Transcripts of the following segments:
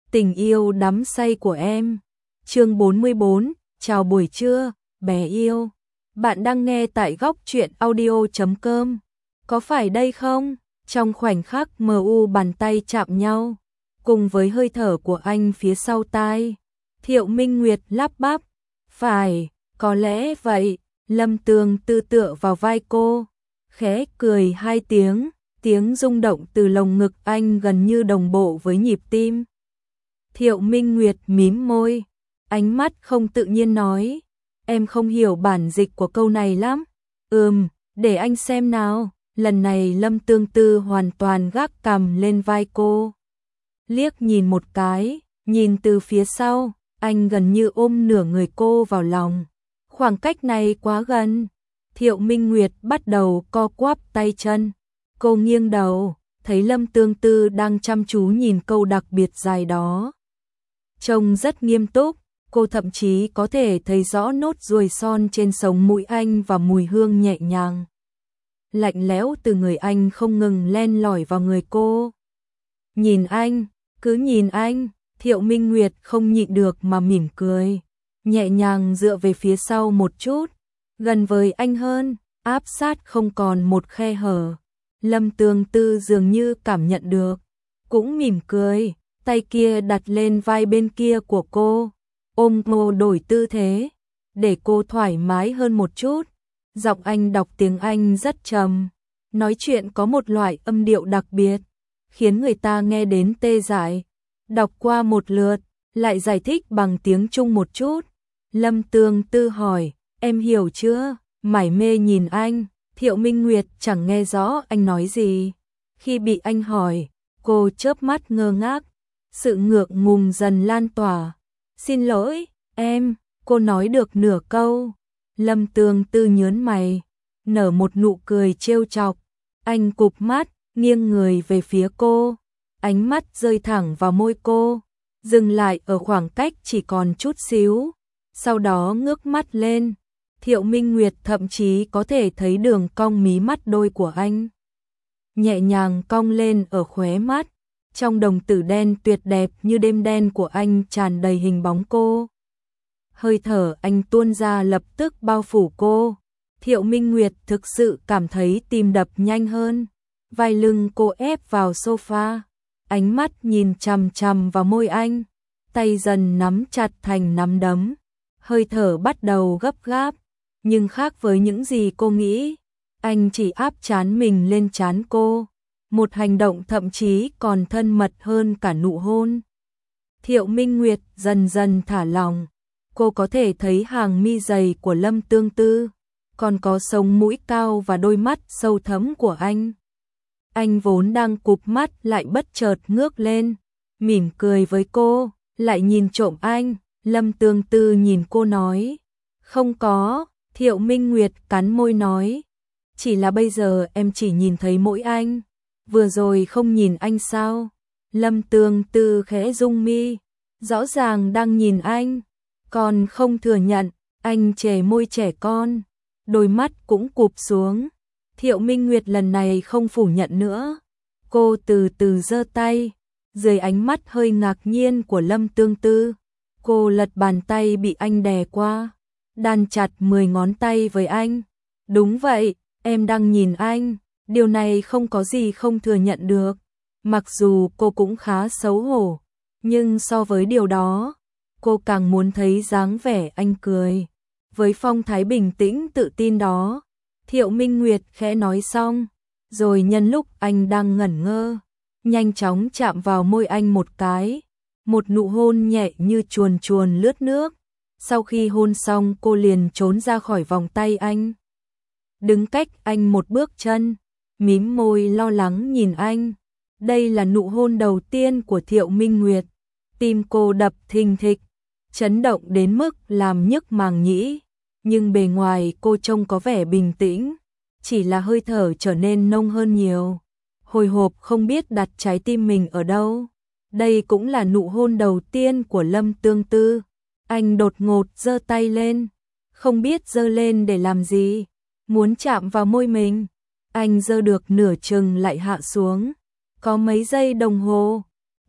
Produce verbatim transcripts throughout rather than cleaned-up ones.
Tình yêu đắm say của em. Chương bốn mươi bốn, chào buổi trưa, bé yêu. Bạn đang nghe tại góc truyện audio chấm com. Có phải đây không? Trong khoảnh khắc mờ u bàn tay chạm nhau, cùng với hơi thở của anh phía sau tai, Thiệu Minh Nguyệt lắp bắp. Phải, có lẽ vậy. Lâm Tường Tư tựa vào vai cô, khẽ cười hai tiếng, tiếng rung động từ lồng ngực anh gần như đồng bộ với nhịp tim. Thiệu Minh Nguyệt mím môi, ánh mắt không tự nhiên nói, em không hiểu bản dịch của câu này lắm. Ừm, để anh xem nào. Lần này Lâm Tương Tư hoàn toàn gác cằm lên vai cô. Liếc nhìn một cái, nhìn từ phía sau, anh gần như ôm nửa người cô vào lòng. Khoảng cách này quá gần. Thiệu Minh Nguyệt bắt đầu co quắp tay chân. Cô nghiêng đầu, thấy Lâm Tương Tư đang chăm chú nhìn câu đặc biệt dài đó. Trông rất nghiêm túc, cô thậm chí có thể thấy rõ nốt ruồi son trên sống mũi anh và mùi hương nhẹ nhàng, lạnh lẽo từ người anh không ngừng len lỏi vào người cô. Nhìn anh, cứ nhìn anh. Thiệu Minh Nguyệt không nhịn được mà mỉm cười, nhẹ nhàng dựa về phía sau một chút, gần với anh hơn, áp sát không còn một khe hở. Lâm Tương Tư dường như cảm nhận được, cũng mỉm cười, tay kia đặt lên vai bên kia của cô, ôm cô đổi tư thế, để cô thoải mái hơn một chút. Giọng anh đọc tiếng Anh rất trầm, nói chuyện có một loại âm điệu đặc biệt, khiến người ta nghe đến tê dại. Đọc qua một lượt, lại giải thích bằng tiếng Trung một chút. Lâm Tương Tư hỏi, em hiểu chưa? Mải mê nhìn anh. Thiệu Minh Nguyệt chẳng nghe rõ anh nói gì. Khi bị anh hỏi, cô chớp mắt ngơ ngác, sự ngượng ngùng dần lan tỏa. Xin lỗi, em. Cô nói được nửa câu. Lâm Tương Tư nhớn mày, nở một nụ cười trêu chọc. Anh cụp mắt, nghiêng người về phía cô, ánh mắt rơi thẳng vào môi cô, dừng lại ở khoảng cách chỉ còn chút xíu, sau đó ngước mắt lên. Thiệu Minh Nguyệt thậm chí có thể thấy đường cong mí mắt đôi của anh, nhẹ nhàng cong lên ở khóe mắt, trong đồng tử đen tuyệt đẹp như đêm đen của anh tràn đầy hình bóng cô. Hơi thở anh tuôn ra lập tức bao phủ cô. Thiệu Minh Nguyệt thực sự cảm thấy tim đập nhanh hơn. Vai lưng cô ép vào sofa, ánh mắt nhìn chằm chằm vào môi anh, tay dần nắm chặt thành nắm đấm. Hơi thở bắt đầu gấp gáp, nhưng khác với những gì cô nghĩ, anh chỉ áp trán mình lên trán cô, một hành động thậm chí còn thân mật hơn cả nụ hôn. Thiệu Minh Nguyệt dần dần thả lỏng, cô có thể thấy hàng mi dày của Lâm Tương Tư, còn có sống mũi cao và đôi mắt sâu thẫm của anh. Anh vốn đang cụp mắt lại bất chợt ngước lên, mỉm cười với cô, lại nhìn trộm anh. Lâm Tương Tư nhìn cô nói, không có. Thiệu Minh Nguyệt cắn môi nói, chỉ là bây giờ em chỉ nhìn thấy mỗi anh, vừa rồi không nhìn anh sao? Lâm Tương Tư khẽ rung mi, rõ ràng đang nhìn anh, còn không thừa nhận. Anh chề môi trẻ con, đôi mắt cũng cụp xuống. Thiệu Minh Nguyệt lần này không phủ nhận nữa. Cô từ từ giơ tay, dưới ánh mắt hơi ngạc nhiên của Lâm Tương Tư, cô lật bàn tay bị anh đè qua, đan chặt mười ngón tay với anh. Đúng vậy, em đang nhìn anh, điều này không có gì không thừa nhận được. Mặc dù cô cũng khá xấu hổ, nhưng so với điều đó, cô càng muốn thấy dáng vẻ anh cười với phong thái bình tĩnh tự tin đó. Thiệu Minh Nguyệt khẽ nói xong, rồi nhân lúc anh đang ngẩn ngơ, nhanh chóng chạm vào môi anh một cái, một nụ hôn nhẹ như chuồn chuồn lướt nước. Sau khi hôn xong cô liền trốn ra khỏi vòng tay anh, đứng cách anh một bước chân, mím môi lo lắng nhìn anh. Đây là nụ hôn đầu tiên của Thiệu Minh Nguyệt, tim cô đập thình thịch, chấn động đến mức làm nhức màng nhĩ. Nhưng bề ngoài cô trông có vẻ bình tĩnh, chỉ là hơi thở trở nên nông hơn nhiều, hồi hộp không biết đặt trái tim mình ở đâu. Đây cũng là nụ hôn đầu tiên của Lâm Tương Tư. Anh đột ngột giơ tay lên, không biết giơ lên để làm gì, muốn chạm vào môi mình. Anh giơ được nửa chừng lại hạ xuống, có mấy giây đồng hồ,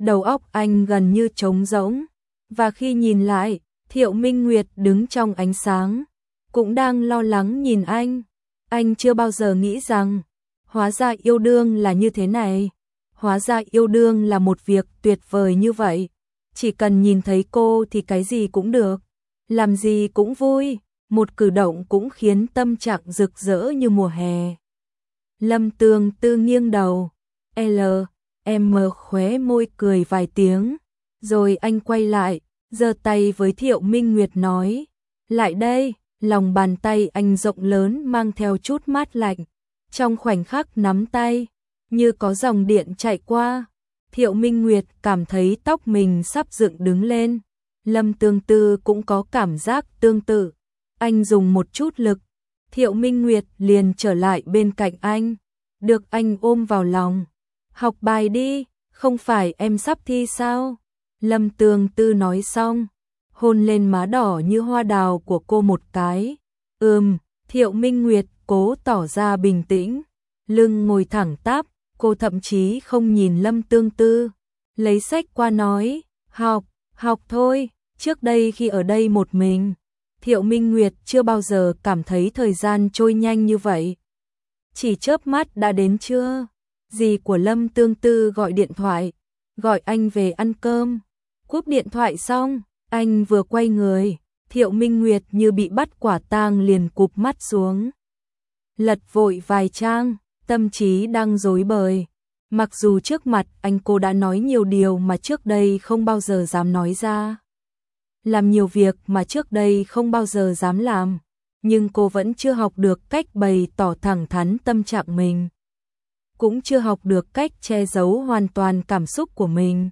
đầu óc anh gần như trống rỗng. Và khi nhìn lại, Thiệu Minh Nguyệt đứng trong ánh sáng, cũng đang lo lắng nhìn anh. Anh chưa bao giờ nghĩ rằng, hóa ra yêu đương là như thế này. Hóa ra yêu đương là một việc tuyệt vời như vậy. Chỉ cần nhìn thấy cô thì cái gì cũng được, làm gì cũng vui, một cử động cũng khiến tâm trạng rực rỡ như mùa hè. Lâm Tương Tư nghiêng đầu, L, M khóe môi cười vài tiếng, rồi anh quay lại, giơ tay với Thiệu Minh Nguyệt nói, lại đây. Lòng bàn tay anh rộng lớn mang theo chút mát lạnh, trong khoảnh khắc nắm tay, như có dòng điện chạy qua. Thiệu Minh Nguyệt cảm thấy tóc mình sắp dựng đứng lên. Lâm Tương Tư cũng có cảm giác tương tự. Anh dùng một chút lực, Thiệu Minh Nguyệt liền trở lại bên cạnh anh, được anh ôm vào lòng. Học bài đi, không phải em sắp thi sao? Lâm Tương Tư nói xong, hôn lên má đỏ như hoa đào của cô một cái. Ừm, Thiệu Minh Nguyệt cố tỏ ra bình tĩnh, lưng ngồi thẳng tắp, cô thậm chí không nhìn Lâm Tương Tư, lấy sách qua nói, học, học thôi. Trước đây khi ở đây một mình, Thiệu Minh Nguyệt chưa bao giờ cảm thấy thời gian trôi nhanh như vậy. Chỉ chớp mắt đã đến trưa, dì của Lâm Tương Tư gọi điện thoại, gọi anh về ăn cơm. Cúp điện thoại xong, anh vừa quay người, Thiệu Minh Nguyệt như bị bắt quả tang liền cụp mắt xuống. Lật vội vài trang, tâm trí đang rối bời. Mặc dù trước mặt anh cô đã nói nhiều điều mà trước đây không bao giờ dám nói ra, làm nhiều việc mà trước đây không bao giờ dám làm, nhưng cô vẫn chưa học được cách bày tỏ thẳng thắn tâm trạng mình, cũng chưa học được cách che giấu hoàn toàn cảm xúc của mình.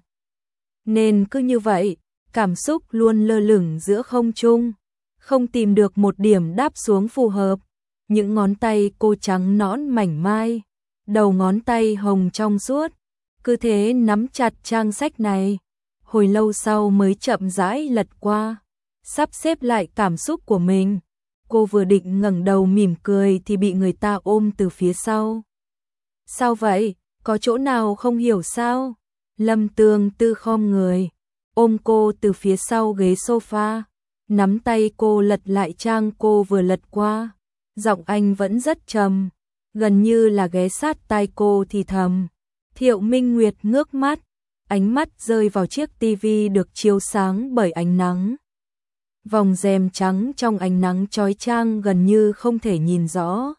Nên cứ như vậy, cảm xúc luôn lơ lửng giữa không trung, không tìm được một điểm đáp xuống phù hợp. Những ngón tay cô trắng nõn mảnh mai, đầu ngón tay hồng trong suốt, cứ thế nắm chặt trang sách này. Hồi lâu sau mới chậm rãi lật qua, sắp xếp lại cảm xúc của mình. Cô vừa định ngẩng đầu mỉm cười thì bị người ta ôm từ phía sau. Sao vậy? Có chỗ nào không hiểu sao? Lâm Tương Tư khom người, ôm cô từ phía sau ghế sofa, nắm tay cô lật lại trang cô vừa lật qua. Giọng anh vẫn rất trầm, gần như là ghé sát tai cô thì thầm. Thiệu Minh Nguyệt ngước mắt, ánh mắt rơi vào chiếc tivi được chiếu sáng bởi ánh nắng. Vòng rèm trắng trong ánh nắng chói chang gần như không thể nhìn rõ.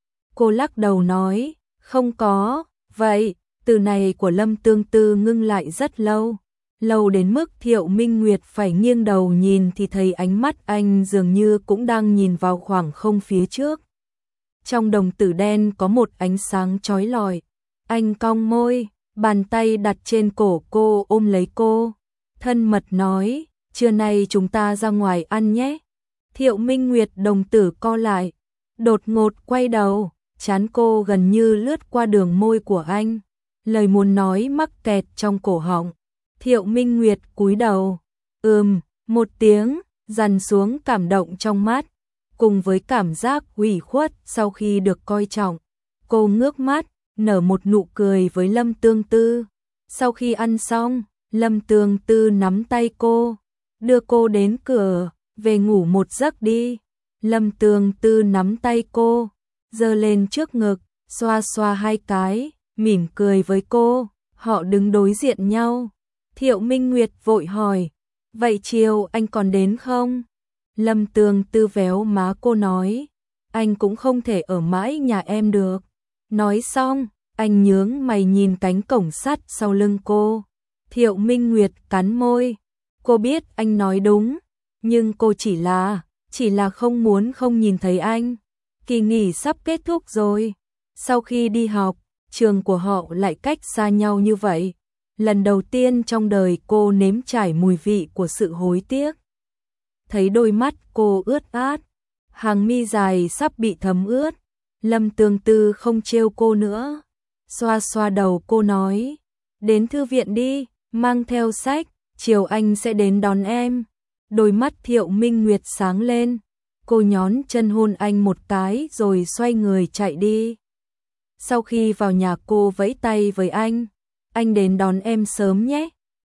Cô lắc đầu nói, không có. Vậy, từ này của Lâm Tương Tư ngưng lại rất lâu, lâu đến mức Thiệu Minh Nguyệt phải nghiêng đầu nhìn thì thấy ánh mắt anh dường như cũng đang nhìn vào khoảng không phía trước. Trong đồng tử đen có một ánh sáng chói lọi. Anh cong môi, bàn tay đặt trên cổ cô ôm lấy cô, thân mật nói, trưa nay chúng ta ra ngoài ăn nhé. Thiệu Minh Nguyệt đồng tử co lại, đột ngột quay đầu, trán cô gần như lướt qua đường môi của anh, lời muốn nói mắc kẹt trong cổ họng. Thiệu Minh Nguyệt cúi đầu, ừm, một tiếng, dằn xuống cảm động trong mắt, cùng với cảm giác ủy khuất sau khi được coi trọng. Cô ngước mắt, nở một nụ cười với Lâm Tương Tư. Sau khi ăn xong, Lâm Tương Tư nắm tay cô, đưa cô đến cửa, về ngủ một giấc đi. Lâm Tương Tư nắm tay cô, giơ lên trước ngực, xoa xoa hai cái, mỉm cười với cô. Họ đứng đối diện nhau. Thiệu Minh Nguyệt vội hỏi, vậy chiều anh còn đến không? Lâm Tương Tư véo má cô nói, anh cũng không thể ở mãi nhà em được. Nói xong, anh nhướng mày nhìn cánh cổng sắt sau lưng cô. Thiệu Minh Nguyệt cắn môi, cô biết anh nói đúng, nhưng cô chỉ là, chỉ là không muốn không nhìn thấy anh. Kỳ nghỉ sắp kết thúc rồi. Sau khi đi học, trường của họ lại cách xa nhau như vậy. Lần đầu tiên trong đời cô nếm trải mùi vị của sự hối tiếc. Thấy đôi mắt cô ướt át, hàng mi dài sắp bị thấm ướt, Lâm Tương Tư không trêu cô nữa. Xoa xoa đầu cô nói, đến thư viện đi, mang theo sách, chiều anh sẽ đến đón em. Đôi mắt Thiệu Minh Nguyệt sáng lên, cô nhón chân hôn anh một cái rồi xoay người chạy đi. Sau khi vào nhà cô vẫy tay với anh, anh đến đón em sớm nhé.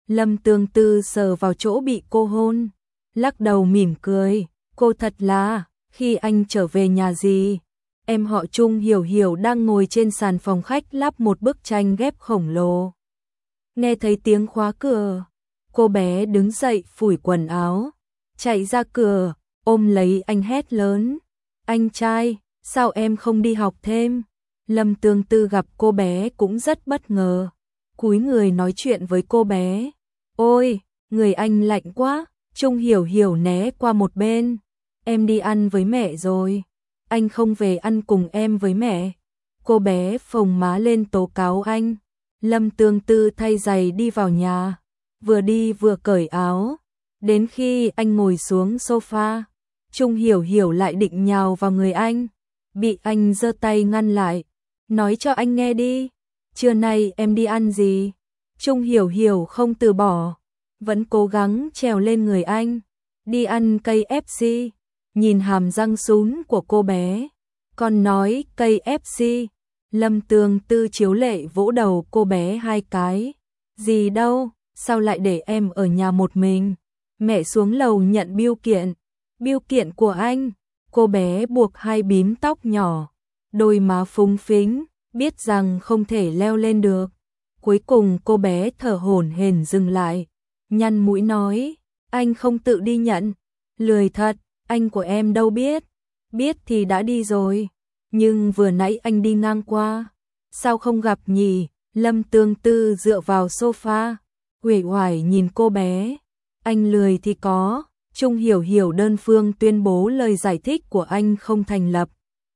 Lâm Tương Tư sờ vào chỗ bị cô hôn, lắc đầu mỉm cười, cô thật là, khi anh trở về nhà gì, em họ Trung Hiểu Hiểu đang ngồi trên sàn phòng khách lắp một bức tranh ghép khổng lồ. Nghe thấy tiếng khóa cửa, cô bé đứng dậy phủi quần áo, chạy ra cửa, ôm lấy anh hét lớn, anh trai, sao em không đi học thêm? Lâm Tương Tư gặp cô bé cũng rất bất ngờ, cúi người nói chuyện với cô bé, ôi, người anh lạnh quá, Trung Hiểu Hiểu né qua một bên, em đi ăn với mẹ rồi, anh không về ăn cùng em với mẹ. Cô bé phồng má lên tố cáo anh. Lâm Tương Tư thay giày đi vào nhà, vừa đi vừa cởi áo, đến khi anh ngồi xuống sofa, Trung Hiểu Hiểu lại định nhào vào người anh, bị anh giơ tay ngăn lại, nói cho anh nghe đi, trưa nay em đi ăn gì? Trung Hiểu Hiểu không từ bỏ, vẫn cố gắng trèo lên người anh, đi ăn cây ép xê, nhìn hàm răng sún của cô bé, còn nói cây ép xê. Lâm Tương Tư chiếu lệ vỗ đầu cô bé hai cái, gì đâu, sao lại để em ở nhà một mình, mẹ xuống lầu nhận bưu kiện, bưu kiện của anh, cô bé buộc hai bím tóc nhỏ, đôi má phúng phính, biết rằng không thể leo lên được, cuối cùng cô bé thở hổn hển dừng lại, nhăn mũi nói, anh không tự đi nhận, lười thật, anh của em đâu biết, biết thì đã đi rồi. Nhưng vừa nãy anh đi ngang qua, sao không gặp nhỉ? Lâm Tương Tư dựa vào sofa, uể oải nhìn cô bé. Anh lười thì có, Trung Hiểu Hiểu đơn phương tuyên bố lời giải thích của anh không thành lập.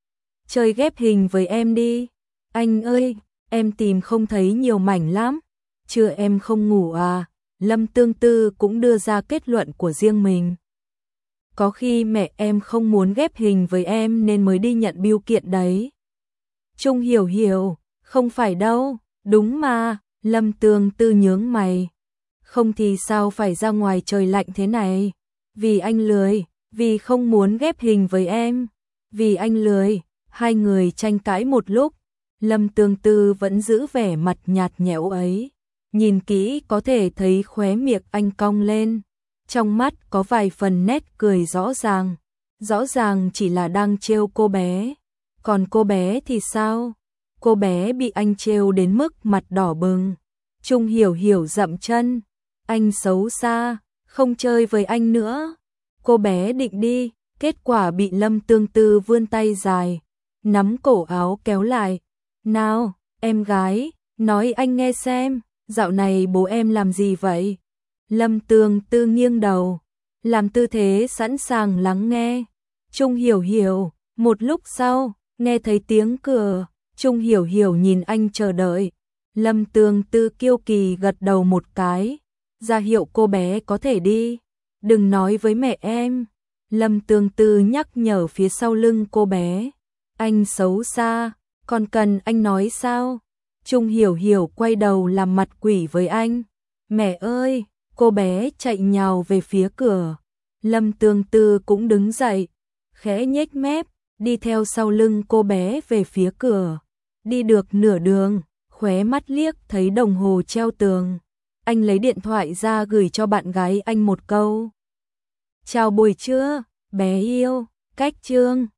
Chơi ghép hình với em đi. Anh ơi, em tìm không thấy nhiều mảnh lắm. Chưa em không ngủ à? Lâm Tương Tư cũng đưa ra kết luận của riêng mình. Có khi mẹ em không muốn ghép hình với em nên mới đi nhận bưu kiện đấy. Trung Hiểu Hiểu, không phải đâu, đúng mà, Lâm Tương Tư nhướng mày. Không thì sao phải ra ngoài trời lạnh thế này? Vì anh lười, vì không muốn ghép hình với em, vì anh lười, hai người tranh cãi một lúc. Lâm Tương Tư vẫn giữ vẻ mặt nhạt nhẽo ấy, nhìn kỹ có thể thấy khóe miệng anh cong lên. Trong mắt có vài phần nét cười rõ ràng, rõ ràng chỉ là đang trêu cô bé. Còn cô bé thì sao? Cô bé bị anh trêu đến mức mặt đỏ bừng. Trung Hiểu Hiểu dậm chân, anh xấu xa, không chơi với anh nữa. Cô bé định đi, kết quả bị Lâm Tương Tư vươn tay dài, nắm cổ áo kéo lại. Nào, em gái, nói anh nghe xem, dạo này bố em làm gì vậy? Lâm Tương Tư nghiêng đầu, làm tư thế sẵn sàng lắng nghe. Trung Hiểu Hiểu, một lúc sau, nghe thấy tiếng cửa, Trung Hiểu Hiểu nhìn anh chờ đợi. Lâm Tương Tư kiêu kỳ gật đầu một cái, ra hiệu cô bé có thể đi. Đừng nói với mẹ em. Lâm Tương Tư nhắc nhở phía sau lưng cô bé. Anh xấu xa, còn cần anh nói sao? Trung Hiểu Hiểu quay đầu làm mặt quỷ với anh. Mẹ ơi! Cô bé chạy nhào về phía cửa. Lâm Tương Tư cũng đứng dậy, khẽ nhếch mép, đi theo sau lưng cô bé về phía cửa. Đi được nửa đường, khóe mắt liếc thấy đồng hồ treo tường. Anh lấy điện thoại ra gửi cho bạn gái anh một câu. Chào buổi trưa, bé yêu, cách chương.